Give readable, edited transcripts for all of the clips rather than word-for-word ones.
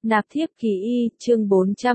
Nạp thiếp kỳ y, chương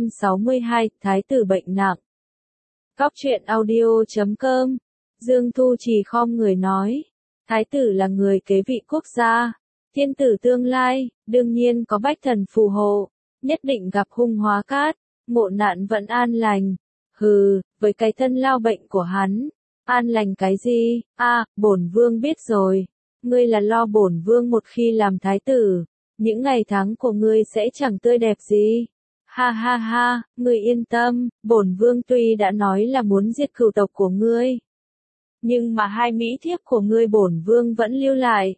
462, Thái tử bệnh nặng. Cóc truyện audio.com. Dương Thu Trì khom người nói. Thái tử là người kế vị quốc gia. Thiên tử tương lai, đương nhiên có bách thần phù hộ. Nhất định gặp hung hóa cát. Ngộ nạn vẫn an lành. Hừ, với cái thân lao bệnh của hắn. An lành cái gì? Bổn vương biết rồi. Ngươi là lo bổn vương một khi làm thái tử. Những ngày tháng của ngươi sẽ chẳng tươi đẹp gì. Ha ha ha, ngươi yên tâm, bổn vương tuy đã nói là muốn diệt cửu tộc của ngươi. Nhưng mà hai mỹ thiếp của ngươi bổn vương vẫn lưu lại.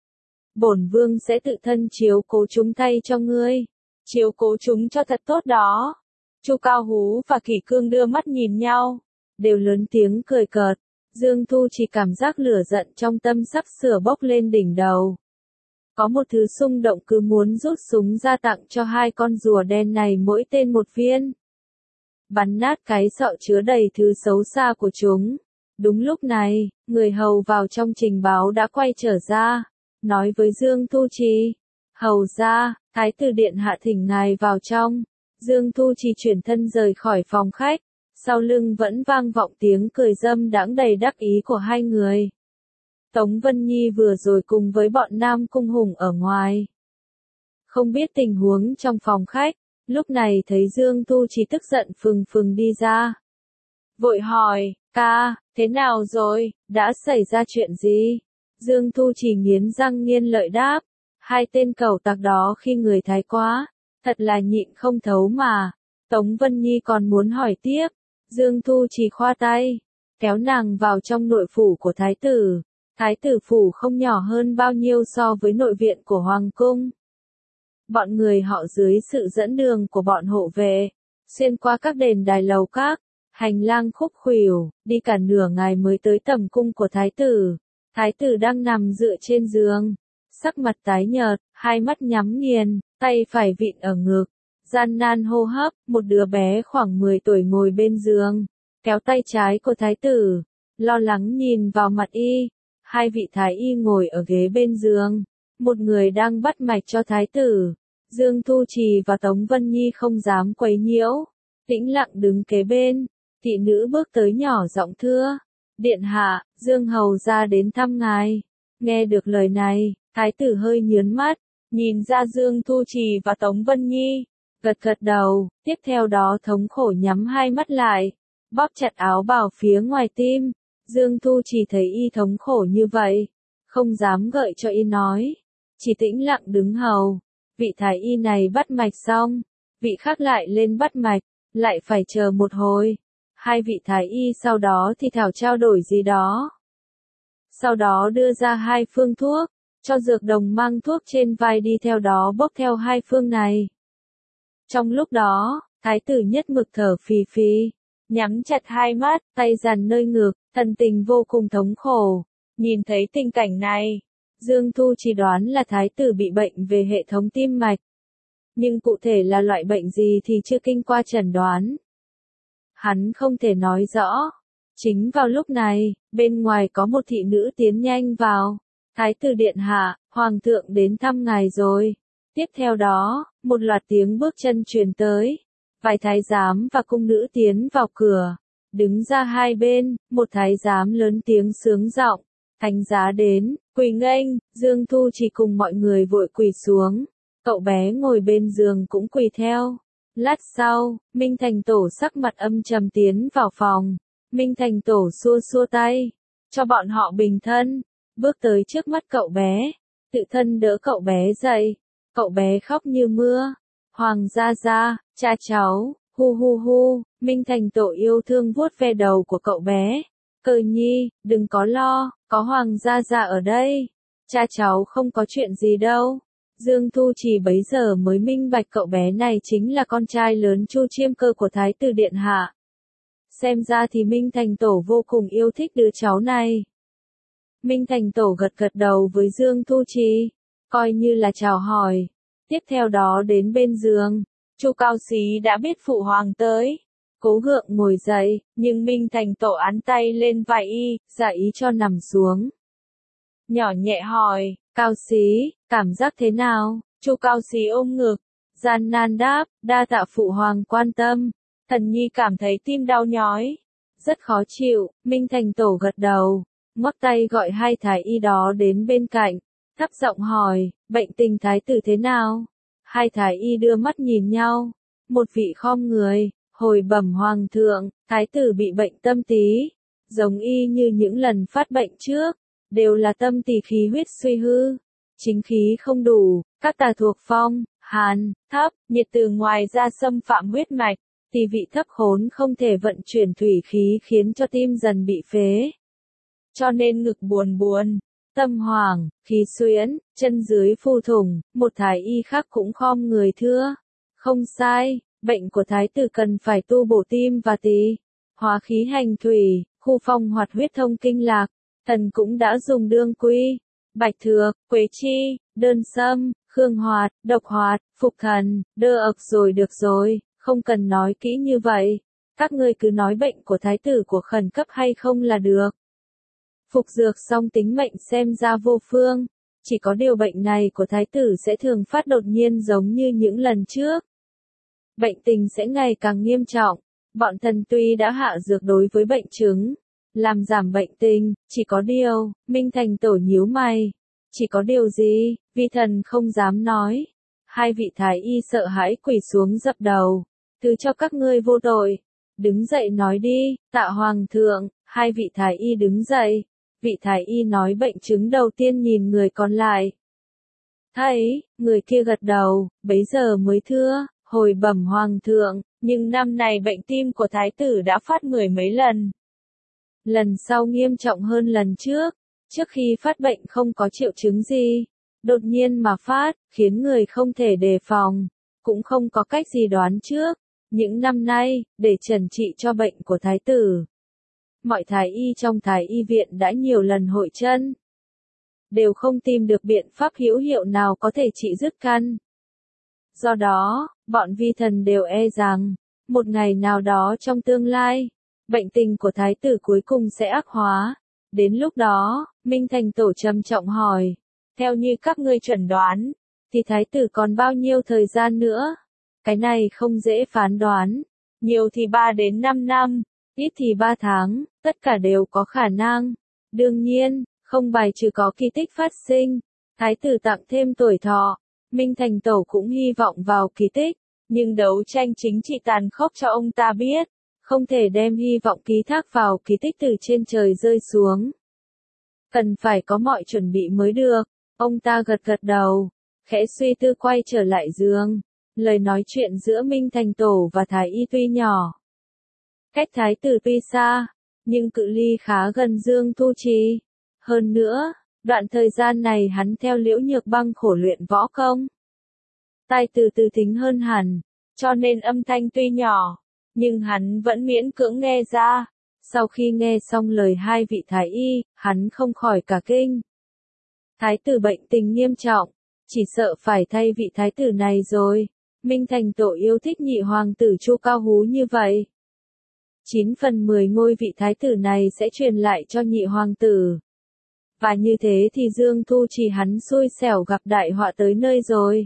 Bổn vương sẽ tự thân chiếu cố chúng thay cho ngươi. Chiếu cố chúng cho thật tốt đó. Chu Cao Hú và Kỷ Cương đưa mắt nhìn nhau. Đều lớn tiếng cười cợt. Dương Thu chỉ cảm giác lửa giận trong tâm sắp sửa bốc lên đỉnh đầu. Có một thứ xung động cứ muốn rút súng ra tặng cho hai con rùa đen này mỗi tên một viên. Bắn nát cái sọ chứa đầy thứ xấu xa của chúng. Đúng lúc này, người hầu vào trong trình báo đã quay trở ra, nói với Dương Thu Trì. Hầu ra, Thái tử điện hạ thỉnh ngài vào trong. Dương Thu Trì chuyển thân rời khỏi phòng khách, sau lưng vẫn vang vọng tiếng cười dâm đãng đầy đắc ý của hai người. Tống Vân Nhi vừa rồi cùng với bọn Nam Cung Hùng ở ngoài. Không biết tình huống trong phòng khách, lúc này thấy Dương Thu Trì tức giận phừng phừng đi ra. Vội hỏi, ca, thế nào rồi, đã xảy ra chuyện gì? Dương Thu Trì nghiến răng nghiến lợi đáp, hai tên cẩu tặc đó khi người thái quá, thật là nhịn không thấu mà. Tống Vân Nhi còn muốn hỏi tiếp, Dương Thu Trì khoa tay, kéo nàng vào trong nội phủ của thái tử. Thái tử phủ không nhỏ hơn bao nhiêu so với nội viện của Hoàng cung. Bọn người họ dưới sự dẫn đường của bọn hộ vệ, xuyên qua các đền đài lầu các, hành lang khúc khuỷu, đi cả nửa ngày mới tới tầm cung của thái tử. Thái tử đang nằm dựa trên giường, sắc mặt tái nhợt, hai mắt nhắm nghiền, tay phải vịn ở ngực, gian nan hô hấp. Một đứa bé khoảng 10 tuổi ngồi bên giường, kéo tay trái của thái tử, lo lắng nhìn vào mặt y. Hai vị thái y ngồi ở ghế bên giường, một người đang bắt mạch cho thái tử. Dương Thu Trì và Tống Vân Nhi không dám quấy nhiễu, tĩnh lặng đứng kế bên. Thị nữ bước tới nhỏ giọng thưa, điện hạ, Dương hầu ra đến thăm ngài. Nghe được lời này, thái tử hơi nhướng mắt, nhìn ra Dương Thu Trì và Tống Vân Nhi, gật gật đầu, tiếp theo đó thống khổ nhắm hai mắt lại, bóp chặt áo bào phía ngoài tim. Dương Thu Trì thấy y thống khổ như vậy, không dám gợi cho y nói, chỉ tĩnh lặng đứng hầu. Vị thái y này bắt mạch xong, vị khác lại lên bắt mạch, lại phải chờ một hồi. Hai vị thái y sau đó thì thảo trao đổi gì đó. Sau đó đưa ra hai phương thuốc, cho dược đồng mang thuốc trên vai đi theo đó bốc theo hai phương này. Trong lúc đó, thái tử nhất mực thở phì phì, nhắm chặt hai mắt, tay dàn nơi ngực, thần tình vô cùng thống khổ. Nhìn thấy tình cảnh này, Dương Thu chỉ đoán là thái tử bị bệnh về hệ thống tim mạch. Nhưng cụ thể là loại bệnh gì thì chưa kinh qua chẩn đoán. Hắn không thể nói rõ. Chính vào lúc này, bên ngoài có một thị nữ tiến nhanh vào. Thái tử điện hạ, hoàng thượng đến thăm ngài rồi. Tiếp theo đó, một loạt tiếng bước chân truyền tới. Vài thái giám và cung nữ tiến vào cửa. Đứng ra hai bên, một thái giám lớn tiếng sướng giọng, thánh giá đến, quỳ nghênh. Dương Thu chỉ cùng mọi người vội quỳ xuống, cậu bé ngồi bên giường cũng quỳ theo. Lát sau, Minh Thành Tổ sắc mặt âm trầm tiến vào phòng. Minh Thành Tổ xua xua tay, cho bọn họ bình thân, bước tới trước mắt cậu bé, tự thân đỡ cậu bé dậy. Cậu bé khóc như mưa, Hoàng gia gia, cha cháu. Hu hu hu, Minh Thành Tổ yêu thương vuốt ve đầu của cậu bé. Cờ nhi, đừng có lo, có Hoàng gia gia ở đây. Cha cháu không có chuyện gì đâu. Dương Thu Trì bấy giờ mới minh bạch cậu bé này chính là con trai lớn Chu Chiêm Cơ của Thái tử điện hạ. Xem ra thì Minh Thành Tổ vô cùng yêu thích đứa cháu này. Minh Thành Tổ gật gật đầu với Dương Thu Trì, coi như là chào hỏi. Tiếp theo đó đến bên giường. Chu Cao Xí đã biết phụ hoàng tới, cố gượng ngồi dậy, nhưng Minh Thành Tổ án tay lên vai y, ra ý cho nằm xuống. Nhỏ nhẹ hỏi, Cao Xí, cảm giác thế nào? Chu Cao Xí ôm ngực, gian nan đáp, đa tạ phụ hoàng quan tâm. Thần nhi cảm thấy tim đau nhói, rất khó chịu. Minh Thành Tổ gật đầu, ngoắc tay gọi hai thái y đó đến bên cạnh, thấp giọng hỏi, bệnh tình thái tử thế nào? Hai thái y đưa mắt nhìn nhau, một vị khom người, hồi bẩm hoàng thượng, thái tử bị bệnh tâm tí, giống y như những lần phát bệnh trước, đều là tâm tỳ khí huyết suy hư, chính khí không đủ, các tà thuộc phong, hàn, thấp, nhiệt từ ngoài ra xâm phạm huyết mạch, tỳ vị thấp khốn không thể vận chuyển thủy khí khiến cho tim dần bị phế. Cho nên ngực buồn buồn, tâm hoảng, khí xuyễn, chân dưới phu thủng, một thái y khác cũng khom người thưa. Không sai, bệnh của thái tử cần phải tu bổ tim và tỳ, hóa khí hành thủy, khu phong hoạt huyết thông kinh lạc. Thần cũng đã dùng đương quy, bạch thược, quế chi, đơn sâm, khương hoạt, độc hoạt, phục thần, đơ ực rồi được rồi, không cần nói kỹ như vậy. Các ngươi cứ nói bệnh của thái tử của khẩn cấp hay không là được. Phục dược xong tính mệnh xem ra vô phương, chỉ có điều bệnh này của thái tử sẽ thường phát đột nhiên giống như những lần trước. Bệnh tình sẽ ngày càng nghiêm trọng, bọn thần tuy đã hạ dược đối với bệnh chứng, làm giảm bệnh tình, chỉ có điều, Minh Thành Tổ nhíu mày. Chỉ có điều gì, vi thần không dám nói. Hai vị thái y sợ hãi quỳ xuống dập đầu. Thứ cho các ngươi vô tội. Đứng dậy nói đi, tạ hoàng thượng. Hai vị thái y đứng dậy. Vị thái y nói bệnh chứng đầu tiên nhìn người còn lại. Thấy, người kia gật đầu, bấy giờ mới thưa, hồi bẩm hoàng thượng, nhưng năm này bệnh tim của thái tử đã phát mười mấy lần. Lần sau nghiêm trọng hơn lần trước, trước khi phát bệnh không có triệu chứng gì, đột nhiên mà phát, khiến người không thể đề phòng, cũng không có cách gì đoán trước. Những năm nay, để trần trị cho bệnh của thái tử, mọi thái y trong thái y viện đã nhiều lần hội chân, đều không tìm được biện pháp hữu hiệu nào có thể trị dứt căn. Do đó, bọn vi thần đều e rằng, một ngày nào đó trong tương lai, bệnh tình của thái tử cuối cùng sẽ ác hóa. Đến lúc đó, Minh Thành Tổ trầm trọng hỏi, theo như các ngươi chuẩn đoán, thì thái tử còn bao nhiêu thời gian nữa? Cái này không dễ phán đoán, nhiều thì 3 đến 5 năm, ít thì 3 tháng, tất cả đều có khả năng. Đương nhiên, không bài trừ có kỳ tích phát sinh, thái tử tặng thêm tuổi thọ, Minh Thành Tổ cũng hy vọng vào kỳ tích, nhưng đấu tranh chính trị tàn khốc cho ông ta biết, không thể đem hy vọng ký thác vào kỳ tích từ trên trời rơi xuống. Cần phải có mọi chuẩn bị mới được. Ông ta gật gật đầu, khẽ suy tư quay trở lại giường. Lời nói chuyện giữa Minh Thành Tổ và Thái Y tuy nhỏ, cách thái tử tuy xa, nhưng cự ly khá gần Dương Thu Trì. Hơn nữa, đoạn thời gian này hắn theo Liễu Nhược Băng khổ luyện võ công, tai từ từ thính hơn hẳn, cho nên âm thanh tuy nhỏ, nhưng hắn vẫn miễn cưỡng nghe ra. Sau khi nghe xong lời hai vị thái y, hắn không khỏi cả kinh. Thái tử bệnh tình nghiêm trọng, chỉ sợ phải thay vị thái tử này rồi. Minh Thành Tổ yêu thích nhị hoàng tử Chu Cao Hú như vậy. 9 phần 10 ngôi vị thái tử này sẽ truyền lại cho nhị hoàng tử. Và như thế thì Dương Thu Trì hắn xui xẻo gặp đại họa tới nơi rồi.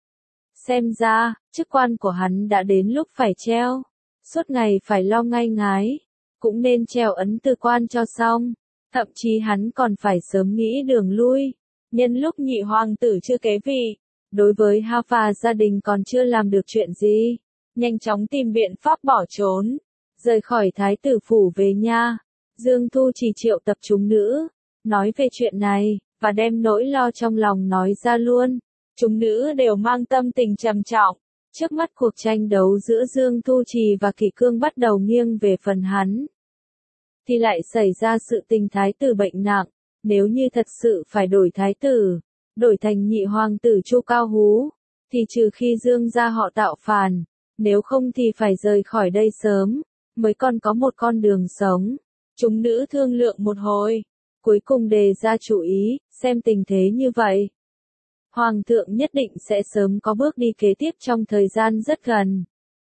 Xem ra, chức quan của hắn đã đến lúc phải treo. Suốt ngày phải lo ngay ngái, cũng nên treo ấn từ quan cho xong. Thậm chí hắn còn phải sớm nghĩ đường lui. Nhân lúc nhị hoàng tử chưa kế vị, đối với Ha Phà gia đình còn chưa làm được chuyện gì, nhanh chóng tìm biện pháp bỏ trốn, rời khỏi thái tử phủ về nha. Dương Thu Trì triệu tập chúng nữ, nói về chuyện này, và đem nỗi lo trong lòng nói ra luôn. Chúng nữ đều mang tâm tình trầm trọng. Trước mắt cuộc tranh đấu giữa Dương Thu Trì và Kỷ Cương bắt đầu nghiêng về phần hắn. Thì lại xảy ra sự tình thái tử bệnh nặng, nếu như thật sự phải đổi thái tử, đổi thành nhị hoàng tử Chu Cao Hú, thì trừ khi Dương gia họ tạo phản, nếu không thì phải rời khỏi đây sớm, mới còn có một con đường sống. Chúng nữ thương lượng một hồi, cuối cùng đề ra chủ ý, xem tình thế như vậy, Hoàng thượng nhất định sẽ sớm có bước đi kế tiếp trong thời gian rất gần,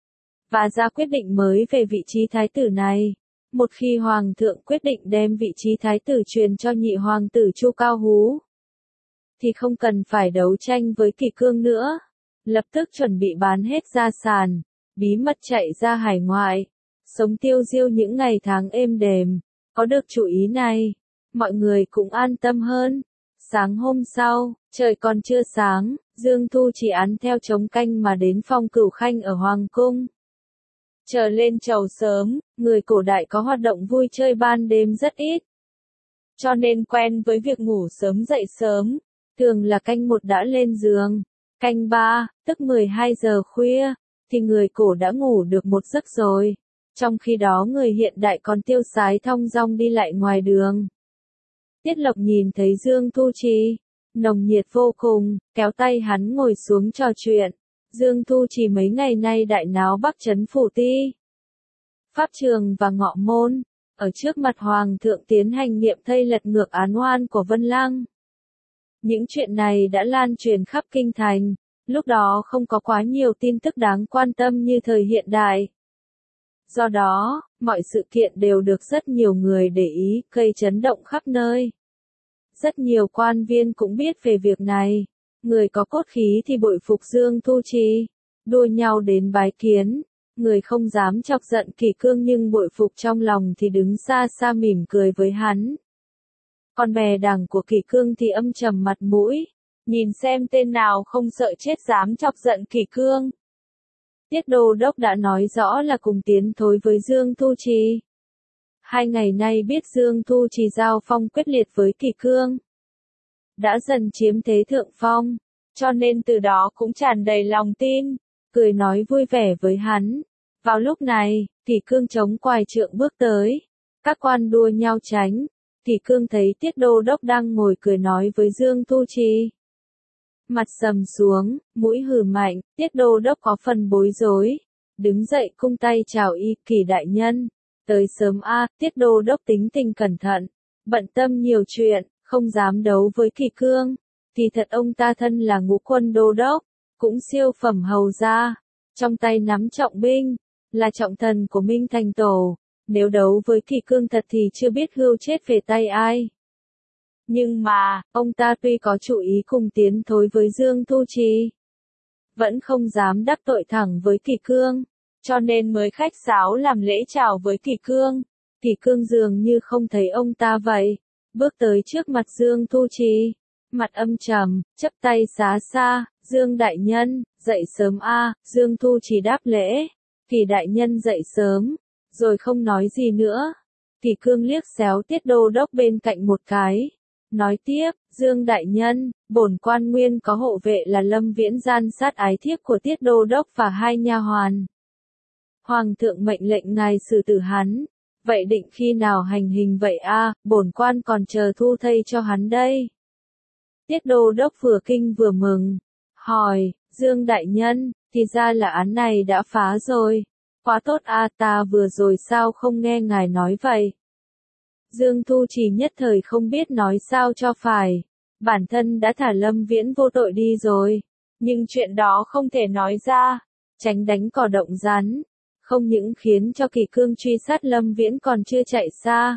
và ra quyết định mới về vị trí thái tử này. Một khi Hoàng thượng quyết định đem vị trí thái tử truyền cho nhị hoàng tử Chu Cao Hú, thì không cần phải đấu tranh với Kỷ Cương nữa. lập tức chuẩn bị bán hết gia sản, bí mật chạy ra hải ngoại, sống tiêu diêu những ngày tháng êm đềm. Có được chủ ý này, mọi người cũng an tâm hơn. Sáng hôm sau, trời còn chưa sáng, Dương Thu chỉ án theo trống canh mà đến phòng Cửu Khanh ở Hoàng Cung. Trở lên chầu sớm, người cổ đại có hoạt động vui chơi ban đêm rất ít. Cho nên quen với việc ngủ sớm dậy sớm, thường là canh 1 đã lên giường. Canh 3, tức 12 giờ khuya, thì người cổ đã ngủ được một giấc rồi. Trong khi đó người hiện đại còn tiêu sái thong dong đi lại ngoài đường. Tiết Lộc nhìn thấy Dương Thu Trì, nồng nhiệt vô cùng, kéo tay hắn ngồi xuống trò chuyện. Dương Thu Trì mấy ngày nay đại náo Bắc Trấn Phủ Ti, Pháp Trường và Ngọ Môn, ở trước mặt Hoàng thượng tiến hành nghiệm thây lật ngược án oan của Vân Lăng. Những chuyện này đã lan truyền khắp kinh thành, lúc đó không có quá nhiều tin tức đáng quan tâm như thời hiện đại. Do đó, mọi sự kiện đều được rất nhiều người để ý, gây chấn động khắp nơi. Rất nhiều quan viên cũng biết về việc này. Người có cốt khí thì bội phục Dương Thu Trì, đua nhau đến bái kiến. Người không dám chọc giận Kỷ Cương nhưng bội phục trong lòng thì đứng xa xa mỉm cười với hắn. Còn bè đảng của Kỷ Cương thì âm trầm mặt mũi, nhìn xem tên nào không sợ chết dám chọc giận Kỷ Cương. Tiết Đô Đốc đã nói rõ là cùng tiến thối với Dương Thu Trì. 2 ngày nay biết Dương Thu Trì giao phong quyết liệt với Kỷ Cương, đã dần chiếm thế thượng phong, cho nên từ đó cũng tràn đầy lòng tin, cười nói vui vẻ với hắn. Vào lúc này, Kỷ Cương chống quài trượng bước tới, các quan đua nhau tránh. Kỷ Cương thấy Tiết Đô Đốc đang ngồi cười nói với Dương Thu Trì, mặt sầm xuống, mũi hừ mạnh. Tiết Đô Đốc có phần bối rối, đứng dậy cung tay chào y. Kỷ đại nhân, tới sớm a. Tiết Đô Đốc tính tình cẩn thận, bận tâm nhiều chuyện, không dám đấu với Kỷ Cương. Kỳ thật ông ta thân là Ngũ Quân Đô Đốc, cũng siêu phẩm hầu gia, trong tay nắm trọng binh, là trọng thần của Minh Thành Tổ. Nếu đấu với Kỷ Cương thật thì chưa biết hươu chết về tay ai. Nhưng mà, ông ta tuy có chủ ý cùng tiến thối với Dương Thu Trì, vẫn không dám đắc tội thẳng với Kỷ Cương, cho nên mới khách sáo làm lễ chào với Kỷ Cương. Kỷ Cương dường như không thấy ông ta vậy, bước tới trước mặt Dương Thu Trì, mặt âm trầm, chắp tay xá xa. Dương đại nhân, dậy sớm a. Dương Thu Trì đáp lễ. Kỷ đại nhân dậy sớm, rồi không nói gì nữa. Kỷ Cương liếc xéo Tiết Đô Đốc bên cạnh một cái, nói tiếp, Dương đại nhân, bổn quan nguyên có hộ vệ là Lâm Viễn gian sát ái thiếp của Tiết Đô Đốc và 2 nha hoàn. Hoàng thượng mệnh lệnh ngài xử tử hắn, vậy định khi nào hành hình vậy a? Bổn quan còn chờ thu thây cho hắn đây. Tiết Đô Đốc vừa kinh vừa mừng, hỏi, Dương đại nhân, thì ra là án này đã phá rồi. Quá tốt a, ta vừa rồi sao không nghe ngài nói vậy? Dương Thu Trì nhất thời không biết nói sao cho phải. Bản thân đã thả Lâm Viễn vô tội đi rồi, nhưng chuyện đó không thể nói ra, tránh đánh cỏ động rắn. Không những khiến cho Kỷ Cương truy sát Lâm Viễn còn chưa chạy xa,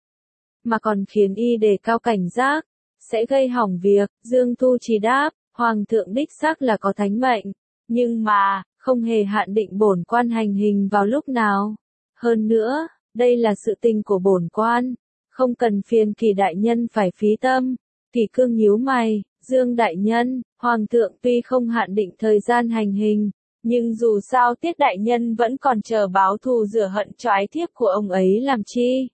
mà còn khiến y đề cao cảnh giác, sẽ gây hỏng việc. Dương Thu Trì đáp, Hoàng thượng đích xác là có thánh mệnh, nhưng mà, không hề hạn định bổn quan hành hình vào lúc nào. Hơn nữa, đây là sự tình của bổn quan, không cần phiền Kỷ đại nhân phải phí tâm. Kỷ Cương nhíu mày, Dương đại nhân, Hoàng thượng tuy không hạn định thời gian hành hình, nhưng dù sao Tiết đại nhân vẫn còn chờ báo thù rửa hận cho ái thiếp của ông ấy làm chi.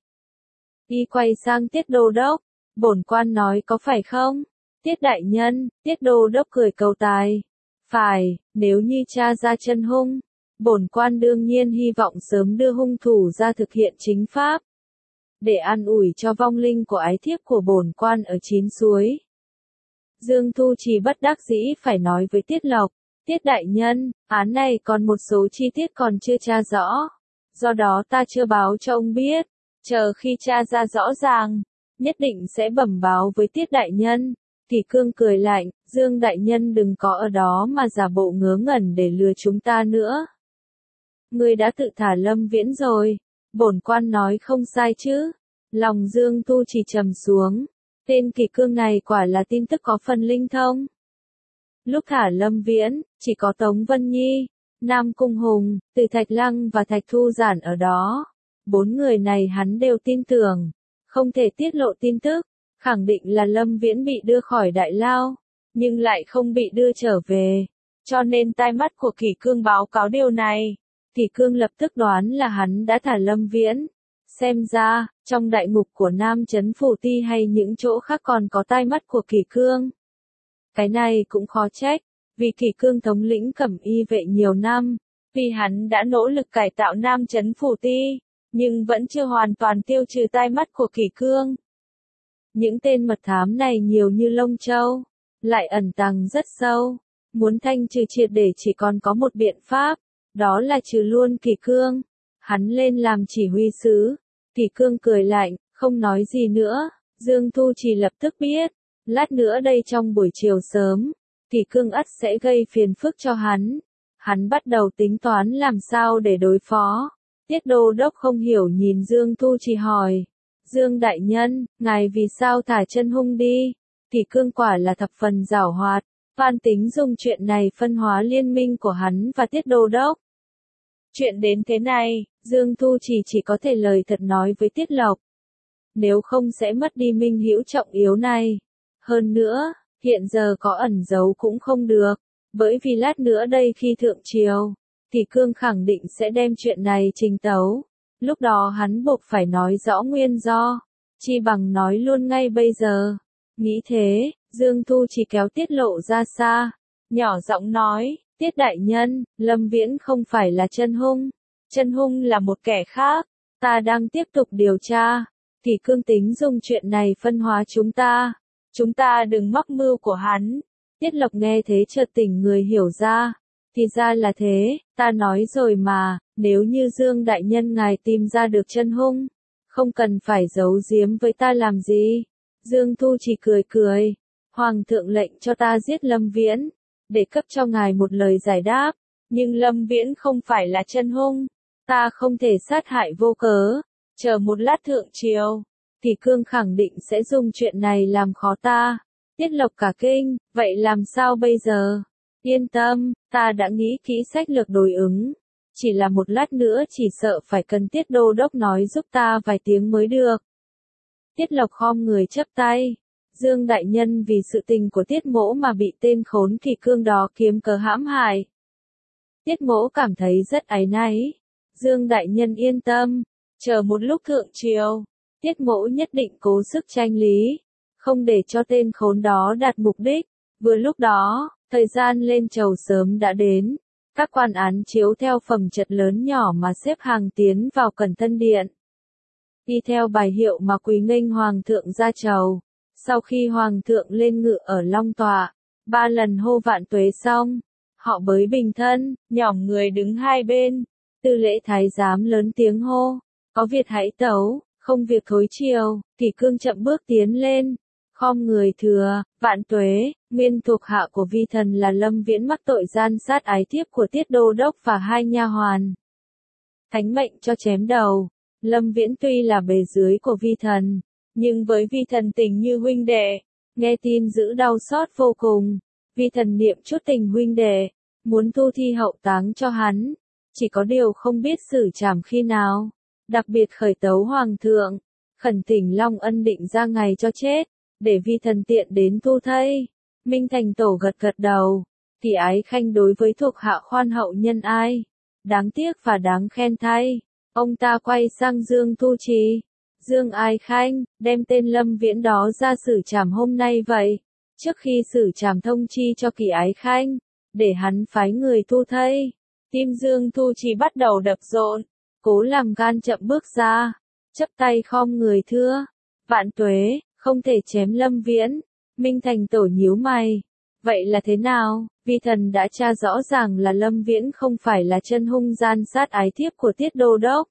Y quay sang Tiết Đô Đốc, bổn quan nói có phải không? Tiết đại nhân, Tiết Đô Đốc cười cầu tài. Phải, nếu như tra ra chân hung, bổn quan đương nhiên hy vọng sớm đưa hung thủ ra thực hiện chính pháp, để an ủi cho vong linh của ái thiếp của bổn quan ở Chín Suối. Dương Thu Trì bất đắc dĩ phải nói với Tiết Lộc, Tiết đại nhân, án này còn một số chi tiết còn chưa tra rõ, do đó ta chưa báo cho ông biết, chờ khi tra ra rõ ràng, nhất định sẽ bẩm báo với Tiết đại nhân. Kỷ Cương cười lạnh, Dương đại nhân đừng có ở đó mà giả bộ ngớ ngẩn để lừa chúng ta nữa. Ngươi đã tự thả Lâm Viễn rồi, bổn quan nói không sai chứ? Lòng Dương Thu Trì trầm xuống, tên Kỷ Cương này quả là tin tức có phần linh thông. Lúc thả Lâm Viễn, chỉ có Tống Vân Nhi, Nam Cung Hùng, Từ Thạch Lăng và Thạch Thu Giản ở đó. 4 người này hắn đều tin tưởng, không thể tiết lộ tin tức, khẳng định là Lâm Viễn bị đưa khỏi đại lao, nhưng lại không bị đưa trở về. Cho nên tai mắt của Kỷ Cương báo cáo điều này. Kỷ Cương lập tức đoán là hắn đã thả Lâm Viễn. Xem ra, trong đại ngục của Nam Chấn Phủ Ti hay những chỗ khác còn có tai mắt của Kỷ Cương. Cái này cũng khó trách, vì Kỷ Cương thống lĩnh Cẩm Y vệ nhiều năm, vì hắn đã nỗ lực cải tạo Nam Chấn Phủ Ti, nhưng vẫn chưa hoàn toàn tiêu trừ tai mắt của Kỷ Cương. Những tên mật thám này nhiều như lông châu, lại ẩn tàng rất sâu, muốn thanh trừ triệt để chỉ còn có một biện pháp, đó là trừ luôn Kỷ Cương. Hắn lên làm chỉ huy sứ. Kỷ Cương cười lạnh, không nói gì nữa. Dương Thu Trì lập tức biết, lát nữa đây trong buổi chiều sớm, Kỷ Cương ắt sẽ gây phiền phức cho hắn. Hắn bắt đầu tính toán làm sao để đối phó. Tiết Đô Đốc không hiểu nhìn Dương Thu Trì hỏi, Dương đại nhân, ngài vì sao thả Chân Hung đi? Kỷ Cương quả là thập phần giảo hoạt, Phan tính dùng chuyện này phân hóa liên minh của hắn và Tiết Đô Đốc. Chuyện đến thế này, Dương Thu chỉ có thể lời thật nói với Tiết Lộc. Nếu không sẽ mất đi minh hữu trọng yếu này. Hơn nữa, hiện giờ có ẩn giấu cũng không được, bởi vì lát nữa đây khi thượng triều, Kỷ Cương khẳng định sẽ đem chuyện này trình tấu. Lúc đó hắn buộc phải nói rõ nguyên do, chi bằng nói luôn ngay bây giờ. Nghĩ thế, Dương Thu chỉ kéo Tiết Lộ ra xa, nhỏ giọng nói, Tiết đại nhân, Lâm Viễn không phải là Chân Hung, Chân Hung là một kẻ khác, ta đang tiếp tục điều tra. Kỷ Cương tính dùng chuyện này phân hóa chúng ta đừng mắc mưu của hắn. Tiết Lộc nghe thế chợt tỉnh người hiểu ra, thì ra là thế, ta nói rồi mà, nếu như Dương đại nhân ngài tìm ra được Chân Hung, không cần phải giấu giếm với ta làm gì. Dương Thu chỉ cười, Hoàng thượng lệnh cho ta giết Lâm Viễn, để cấp cho ngài một lời giải đáp, nhưng Lâm Viễn không phải là Chân Hung, ta không thể sát hại vô cớ, chờ một lát thượng triều, Kỷ Cương khẳng định sẽ dùng chuyện này làm khó ta. Tiết Lộc cả kinh, vậy làm sao bây giờ? Yên tâm, ta đã nghĩ kỹ sách lược đối ứng, chỉ là một lát nữa chỉ sợ phải cần Tiết Đô Đốc nói giúp ta vài tiếng mới được. Tiết Lộc khom người chắp tay. Dương đại nhân vì sự tình của Tiết Mỗ mà bị tên khốn Kỷ Cương đó kiếm cớ hãm hại. Tiết Mỗ cảm thấy rất áy náy. Dương đại nhân yên tâm, chờ một lúc thượng triều, Tiết Mỗ nhất định cố sức tranh lý, không để cho tên khốn đó đạt mục đích. Vừa lúc đó, thời gian lên chầu sớm đã đến, các quan án chiếu theo phẩm chất lớn nhỏ mà xếp hàng tiến vào Cẩn Thân Điện. Đi theo bài hiệu mà quỳ nghênh Hoàng thượng ra chầu. Sau khi Hoàng thượng lên ngự ở Long Tọa, 3 lần hô vạn tuế xong, họ bới bình thân, nhỏm người đứng hai bên. Tư lễ thái giám lớn tiếng hô, có việc hãy tấu, không việc thối chiều. Kỷ Cương chậm bước tiến lên, khom người thưa, vạn tuế, nguyên thuộc hạ của vi thần là Lâm Viễn mắc tội gian sát ái thiếp của Tiết Đô Đốc và 2 nha hoàn. Thánh mệnh cho chém đầu. Lâm Viễn tuy là bề dưới của vi thần, nhưng với vi thần tình như huynh đệ, nghe tin giữ đau xót vô cùng. Vi thần niệm chút tình huynh đệ, muốn thu thi hậu táng cho hắn, chỉ có điều không biết xử trảm khi nào. Đặc biệt khởi tấu Hoàng thượng, khẩn thỉnh Long Ân định ra ngày cho chết, để vi thần tiện đến thu thây. Minh Thành Tổ gật đầu, thì Ái Khanh đối với thuộc hạ khoan hậu nhân ai, đáng tiếc và đáng khen thay. Ông ta quay sang Dương Thu Trì. Dương Ái Khanh, đem tên Lâm Viễn đó ra xử trảm hôm nay vậy. Trước khi xử trảm thông chi cho Kỷ Ái Khanh, để hắn phái người thu thây. Tim Dương Thu Trì bắt đầu đập rộn, cố làm gan chậm bước ra, chắp tay khom người thưa. Vạn tuế, không thể chém Lâm Viễn. Minh Thành Tổ nhíu mày. Vậy là thế nào? Vi thần đã tra rõ ràng là Lâm Viễn không phải là Chân Hung gian sát ái thiếp của Tiết Đô Đốc.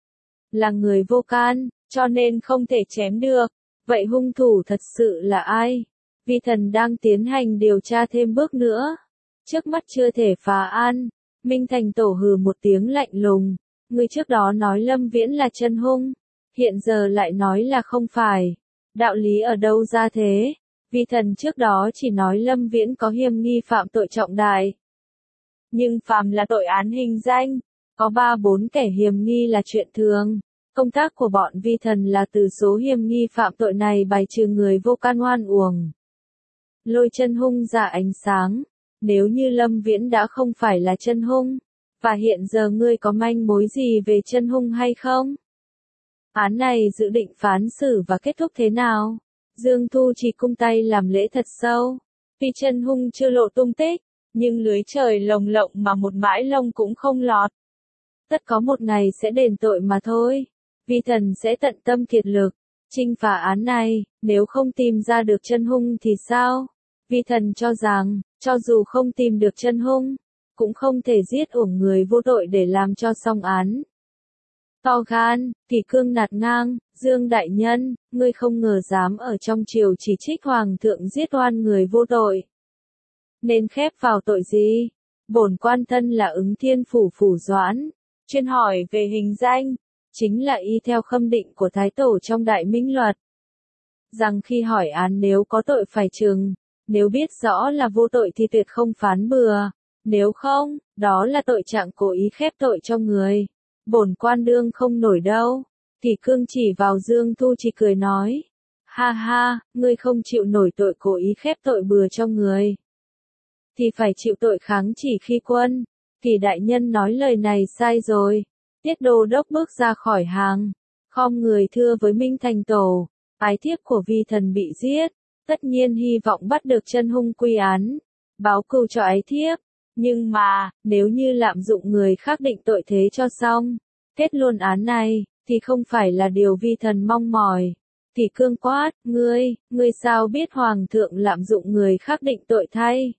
Là người vô can, cho nên không thể chém được. Vậy hung thủ thật sự là ai? Vi thần đang tiến hành điều tra thêm bước nữa. Trước mắt chưa thể phá an. Minh Thành Tổ hừ một tiếng lạnh lùng. Người trước đó nói Lâm Viễn là Chân Hung, hiện giờ lại nói là không phải. Đạo lý ở đâu ra thế? Vi thần trước đó chỉ nói Lâm Viễn có hiềm nghi phạm tội trọng đại. Nhưng phàm là tội án hình danh, có 3-4 kẻ hiềm nghi là chuyện thường. Công tác của bọn vi thần là từ số hiềm nghi phạm tội này bài trừ người vô can oan uổng. Lôi chân hung ra ánh sáng. Nếu như Lâm Viễn đã không phải là chân hung, và hiện giờ ngươi có manh mối gì về chân hung hay không? Án này dự định phán xử và kết thúc thế nào? Dương Thu chỉ cung tay làm lễ thật sâu. Tuy chân hung chưa lộ tung tích, nhưng lưới trời lồng lộng mà một mãi lông cũng không lọt. Tất có một ngày sẽ đền tội mà thôi. Vi thần sẽ tận tâm kiệt lực, chinh phá án này, nếu không tìm ra được chân hung thì sao? Vi thần cho rằng, cho dù không tìm được chân hung, cũng không thể giết uổng người vô tội để làm cho xong án. To gan, Kỷ Cương nạt ngang, Dương đại nhân, ngươi không ngờ dám ở trong triều chỉ trích hoàng thượng giết oan người vô tội. Nên khép vào tội gì? Bổn quan thân là Ứng Thiên Phủ Phủ Doãn, chuyên hỏi về hình danh, chính là y theo khâm định của Thái Tổ trong Đại Minh Luật. Rằng khi hỏi án nếu có tội phải trừng, nếu biết rõ là vô tội thì tuyệt không phán bừa, nếu không, đó là tội trạng cố ý khép tội cho người. Bổn quan đương không nổi đâu. Kỷ Cương chỉ vào Dương Thu chỉ cười nói. Ha ha, ngươi không chịu nổi tội cố ý khép tội bừa cho người, thì phải chịu tội kháng chỉ khi quân. Kỷ đại nhân nói lời này sai rồi. Tiết Đô Đốc bước ra khỏi hàng, khom người thưa với Minh Thành Tổ. Ái thiếp của vi thần bị giết, tất nhiên hy vọng bắt được chân hung quy án, báo cừu cho ái thiếp. Nhưng mà, nếu như lạm dụng người khác định tội thế cho xong, kết luôn án này, thì không phải là điều vi thần mong mỏi. Kỷ Cương quát, ngươi sao biết hoàng thượng lạm dụng người khác định tội thay?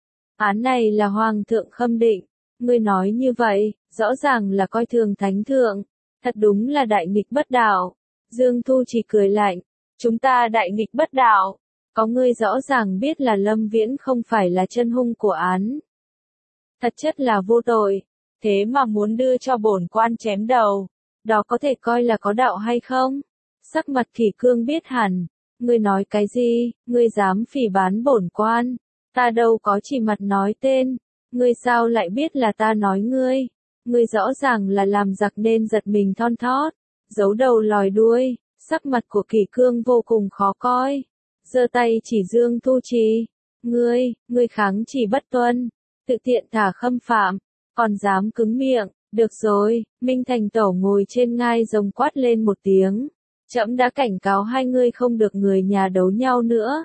Án này là hoàng thượng khâm định, ngươi nói như vậy, rõ ràng là coi thường thánh thượng, thật đúng là đại nghịch bất đạo. Dương Thu chỉ cười lạnh, chúng ta đại nghịch bất đạo, có ngươi rõ ràng biết là Lâm Viễn không phải là chân hung của án. Thật chất là vô tội, thế mà muốn đưa cho bổn quan chém đầu, đó có thể coi là có đạo hay không? Sắc mặt Kỷ Cương biết hẳn, ngươi nói cái gì, ngươi dám phỉ báng bổn quan, ta đâu có chỉ mặt nói tên, ngươi sao lại biết là ta nói ngươi rõ ràng là làm giặc nên giật mình thon thót, giấu đầu lòi đuôi, sắc mặt của Kỷ Cương vô cùng khó coi, giơ tay chỉ Dương Thu Trì, ngươi kháng chỉ bất tuân, tự tiện thả khâm phạm, còn dám cứng miệng, được rồi, Minh Thành Tổ ngồi trên ngai rồng quát lên một tiếng, trẫm đã cảnh cáo hai ngươi không được người nhà đấu nhau nữa.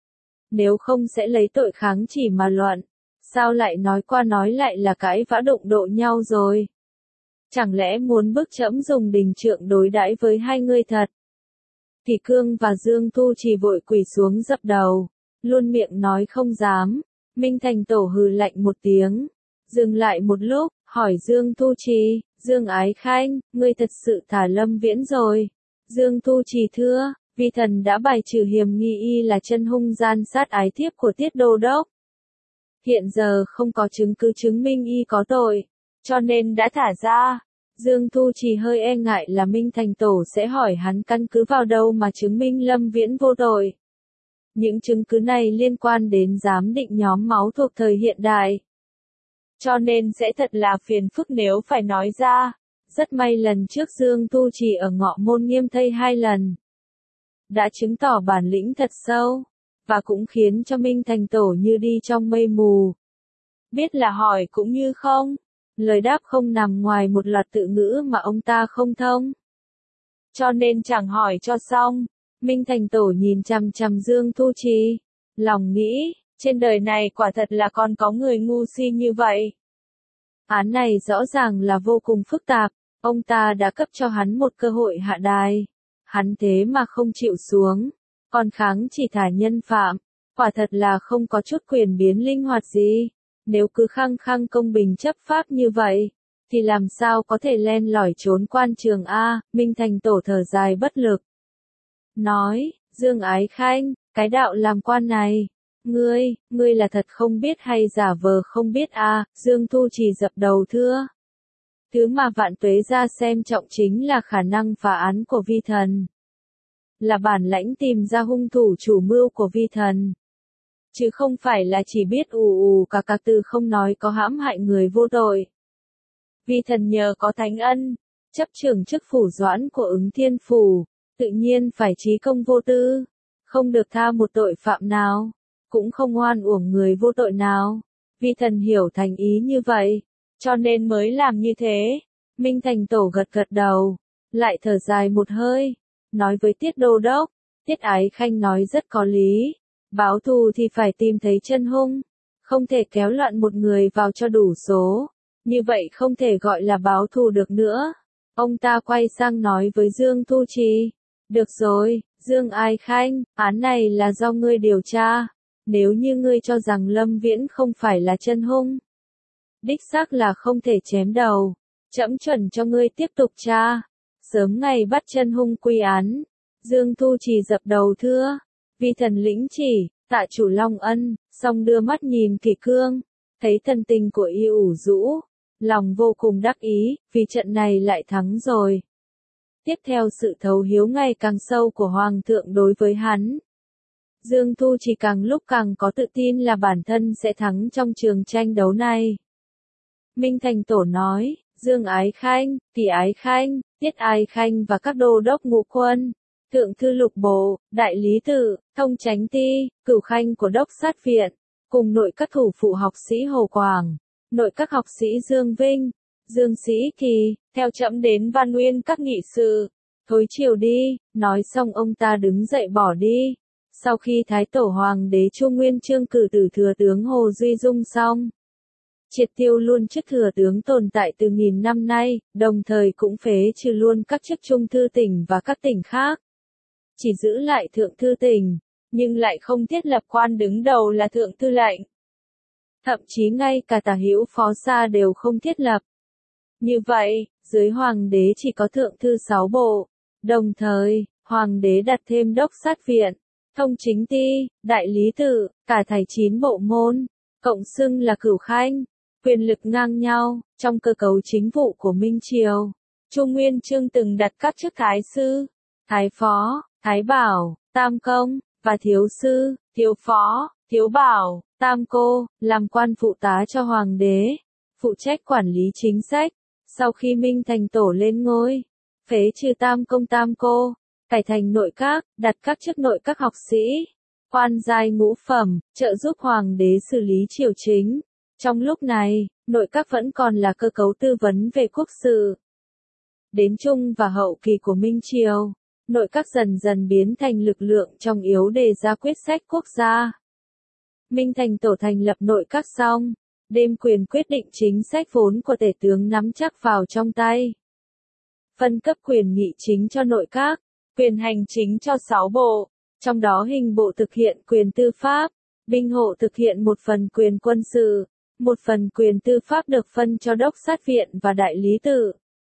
Nếu không sẽ lấy tội kháng chỉ mà luận, sao lại nói qua nói lại là cãi vã đụng độ nhau rồi? Chẳng lẽ muốn bức trẫm dùng đình trượng đối đãi với hai ngươi thật? Kỷ Cương và Dương Thu Trì vội quỳ xuống dập đầu, luôn miệng nói không dám. Minh Thành Tổ hừ lạnh một tiếng, dừng lại một lúc, hỏi Dương Thu Trì, Dương Ái Khanh, ngươi thật sự thả Lâm Viễn rồi? Dương Thu Trì thưa, vi thần đã bài trừ hiềm nghi y là chân hung gian sát ái thiếp của Tiết Đô Đốc. Hiện giờ không có chứng cứ chứng minh y có tội, cho nên đã thả ra. Dương Thu Trì hơi e ngại là Minh Thành Tổ sẽ hỏi hắn căn cứ vào đâu mà chứng minh Lâm Viễn vô tội. Những chứng cứ này liên quan đến giám định nhóm máu thuộc thời hiện đại. Cho nên sẽ thật là phiền phức nếu phải nói ra. Rất may lần trước Dương Thu Trì ở Ngọ Môn Nghiêm Thây 2 lần, đã chứng tỏ bản lĩnh thật sâu, và cũng khiến cho Minh Thành Tổ như đi trong mây mù. Biết là hỏi cũng như không, lời đáp không nằm ngoài một loạt tự ngữ mà ông ta không thông. Cho nên chẳng hỏi cho xong. Minh Thành Tổ nhìn chằm chằm Dương Thu Trì, lòng nghĩ, trên đời này quả thật là còn có người ngu si như vậy. Án này rõ ràng là vô cùng phức tạp, ông ta đã cấp cho hắn một cơ hội hạ đài. Hắn thế mà không chịu xuống, còn kháng chỉ thả nhân phạm, quả thật là không có chút quyền biến linh hoạt gì. Nếu cứ khăng khăng công bình chấp pháp như vậy, thì làm sao có thể len lỏi trốn quan trường a? Minh Thành Tổ thở dài bất lực. Nói, Dương Ái Khanh, cái đạo làm quan này, ngươi là thật không biết hay giả vờ không biết a? Dương Thu Trì dập đầu thưa. Thứ mà Vạn Tuế gia xem trọng chính là khả năng phá án của vi thần. là bản lãnh tìm ra hung thủ chủ mưu của vi thần. Chứ không phải là chỉ biết cả từ không nói có hãm hại người vô tội. Vi thần nhờ có thánh ân, chấp trưởng chức phủ doãn của Ứng Thiên Phủ, tự nhiên phải trí công vô tư, không được tha một tội phạm nào, cũng không oan uổng người vô tội nào. Vi thần hiểu thành ý như vậy, cho nên mới làm như thế. Minh Thành Tổ gật gật đầu, lại thở dài một hơi, nói với Tiết Đô Đốc, Tiết Ái Khanh nói rất có lý, báo thù thì phải tìm thấy chân hung, không thể kéo loạn một người vào cho đủ số, như vậy không thể gọi là báo thù được nữa. Ông ta quay sang nói với Dương Thu Trì, được rồi, Dương Ái Khanh, án này là do ngươi điều tra, nếu như ngươi cho rằng Lâm Viễn không phải là chân hung, đích xác là không thể chém đầu, trẫm chuẩn cho ngươi tiếp tục tra, sớm ngày bắt chân hung quy án. Dương Thu Trì dập đầu thưa, vi thần lĩnh chỉ, tạ chủ Long ân, xong đưa mắt nhìn Kỷ Cương, thấy thần tình của y ủ rũ, lòng vô cùng đắc ý, vì trận này lại thắng rồi. Tiếp theo sự thấu hiếu ngày càng sâu của Hoàng thượng đối với hắn, Dương Thu Trì càng lúc càng có tự tin là bản thân sẽ thắng trong trường tranh đấu này. Minh Thành Tổ nói, Dương Ái Khanh, Tỷ Ái Khanh, Tiết Ái Khanh và các đô đốc ngũ quân, thượng thư lục bộ, đại lý tự, thông chánh ti, cửu khanh của đốc sát viện, cùng nội các thủ phụ học sĩ Hồ Quảng, nội các học sĩ Dương Vinh, Dương Sĩ Kỳ, theo trẫm đến Văn Nguyên các nghị sự, thối chiều đi. Nói xong ông ta đứng dậy bỏ đi. Sau khi Thái Tổ Hoàng đế Chu Nguyên Chương cử tử thừa tướng Hồ Duy Dung xong, triệt tiêu luôn chức thừa tướng tồn tại từ nghìn năm nay, đồng thời cũng phế trừ luôn các chức trung thư tỉnh và các tỉnh khác. Chỉ giữ lại thượng thư tỉnh, nhưng lại không thiết lập quan đứng đầu là thượng thư lệnh. Thậm chí ngay cả tả hữu phó xa đều không thiết lập. Như vậy, dưới hoàng đế chỉ có thượng thư 6 bộ, đồng thời, hoàng đế đặt thêm đốc sát viện, thông chính ti, đại lý tự, cả thảy 9 bộ môn, cộng xưng là cửu khanh, quyền lực ngang nhau. Trong cơ cấu chính vụ của Minh Triều, Chu Nguyên Chương từng đặt các chức thái sư, thái phó, thái bảo, tam công, và thiếu sư, thiếu phó, thiếu bảo, tam cô, làm quan phụ tá cho hoàng đế, phụ trách quản lý chính sách. Sau khi Minh Thành Tổ lên ngôi, phế trừ tam công tam cô, cải thành nội các, đặt các chức nội các học sĩ, quan giai ngũ phẩm, trợ giúp hoàng đế xử lý triều chính. Trong lúc này, nội các vẫn còn là cơ cấu tư vấn về quốc sự. Đến trung và hậu kỳ của Minh Triều, nội các dần dần biến thành lực lượng trọng yếu đề ra quyết sách quốc gia. Minh Thành Tổ thành lập nội các xong, đem quyền quyết định chính sách vốn của tể tướng nắm chắc vào trong tay. Phân cấp quyền nghị chính cho nội các, quyền hành chính cho 6 bộ, trong đó hình bộ thực hiện quyền tư pháp, binh hộ thực hiện một phần quyền quân sự, một phần quyền tư pháp được phân cho đốc sát viện và đại lý tự.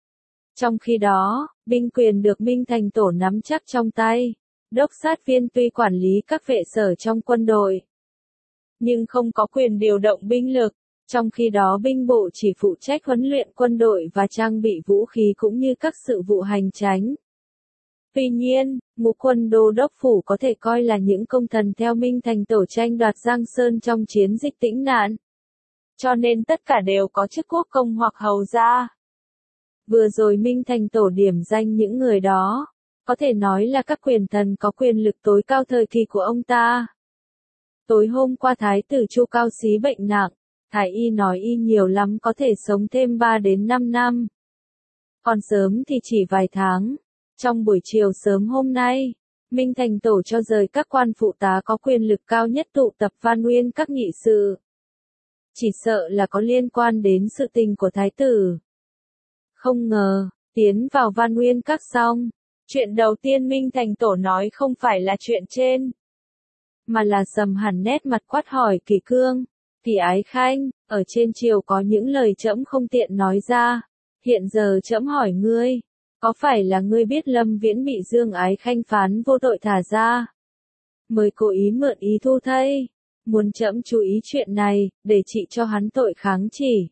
Trong khi đó, binh quyền được Minh Thành Tổ nắm chắc trong tay. Đốc sát viên tuy quản lý các vệ sở trong quân đội, nhưng không có quyền điều động binh lực, trong khi đó binh bộ chỉ phụ trách huấn luyện quân đội và trang bị vũ khí cũng như các sự vụ hành chánh. Tuy nhiên, ngũ quân đô đốc phủ có thể coi là những công thần theo Minh Thành Tổ tranh đoạt Giang Sơn trong chiến dịch Tĩnh Nạn. Cho nên tất cả đều có chức quốc công hoặc hầu gia. Vừa rồi Minh Thành Tổ điểm danh những người đó, có thể nói là các quyền thần có quyền lực tối cao thời kỳ của ông ta. Tối hôm qua Thái tử Chu Cao Xí bệnh nặng, Thái y nói y nhiều lắm có thể sống thêm 3 đến 5 năm. Còn sớm thì chỉ vài tháng. Trong buổi chiều sớm hôm nay, Minh Thành Tổ cho rời các quan phụ tá có quyền lực cao nhất tụ tập Văn Nguyên các nghị sự. Chỉ sợ là có liên quan đến sự tình của Thái tử. Không ngờ, tiến vào Văn Nguyên các xong, chuyện đầu tiên Minh Thành Tổ nói không phải là chuyện trên, mà là sầm hẳn nét mặt quát hỏi Kỷ Cương, Tỷ Ái Khanh, ở trên triều có những lời trẫm không tiện nói ra, hiện giờ trẫm hỏi ngươi, có phải là ngươi biết Lâm Viễn bị Dương Ái Khanh phán vô tội thả ra, mới cố ý mượn ý thu thây, muốn trẫm chú ý chuyện này, để trị cho hắn tội kháng chỉ.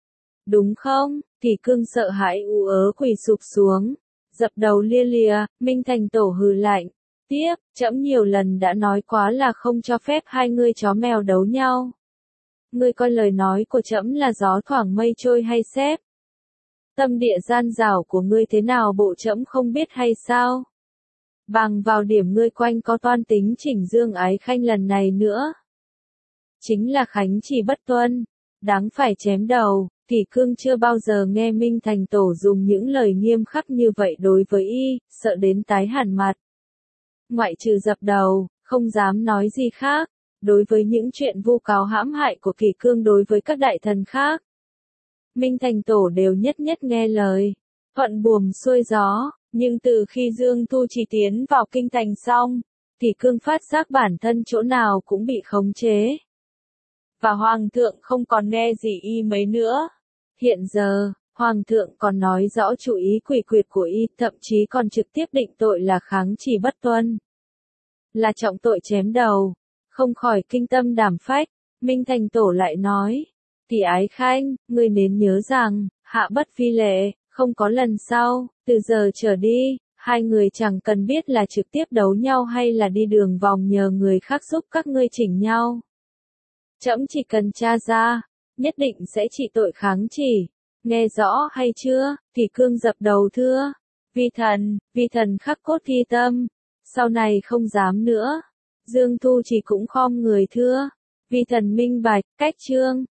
Đúng không? Kỷ Cương sợ hãi ú ớ quỳ sụp xuống, dập đầu lia lịa. Minh Thành Tổ hừ lạnh, Tiếp, trẫm nhiều lần đã nói quá là không cho phép hai ngươi chó mèo đấu nhau. Ngươi coi lời nói của trẫm là gió thoảng mây trôi hay xếp? Tâm địa gian dảo của ngươi thế nào bộ trẫm không biết hay sao? Bằng vào điểm ngươi quanh có toan tính chỉnh Dương Ái Khanh lần này nữa. Chính là Khánh chỉ bất tuân, đáng phải chém đầu. Kỷ Cương chưa bao giờ nghe Minh Thành Tổ dùng những lời nghiêm khắc như vậy đối với y, sợ đến tái hẳn mặt. Ngoại trừ dập đầu, không dám nói gì khác, đối với những chuyện vu cáo hãm hại của Kỷ Cương đối với các đại thần khác. Minh Thành Tổ đều nhất nhất nghe lời, thuận buồm xuôi gió, nhưng từ khi Dương Thu Trì tiến vào kinh thành xong, Kỷ Cương phát giác bản thân chỗ nào cũng bị khống chế. Và Hoàng thượng không còn nghe gì y mấy nữa. Hiện giờ, Hoàng thượng còn nói rõ chủ ý quỷ quyệt của y, thậm chí còn trực tiếp định tội là kháng chỉ bất tuân. Là trọng tội chém đầu, không khỏi kinh tâm đảm phách. Minh Thành Tổ lại nói, Tỷ Ái Khanh, ngươi nên nhớ rằng, hạ bất vi lệ, không có lần sau, từ giờ trở đi, hai người chẳng cần biết là trực tiếp đấu nhau hay là đi đường vòng nhờ người khác giúp các ngươi chỉnh nhau. Trẫm chỉ cần tra ra, nhất định sẽ trị tội kháng chỉ. Nghe rõ hay chưa? Kỷ Cương dập đầu thưa. Vi thần khắc cốt ghi tâm. Sau này không dám nữa. Dương Thu Trì cũng khom người thưa. Vi thần minh bạch, cách trương.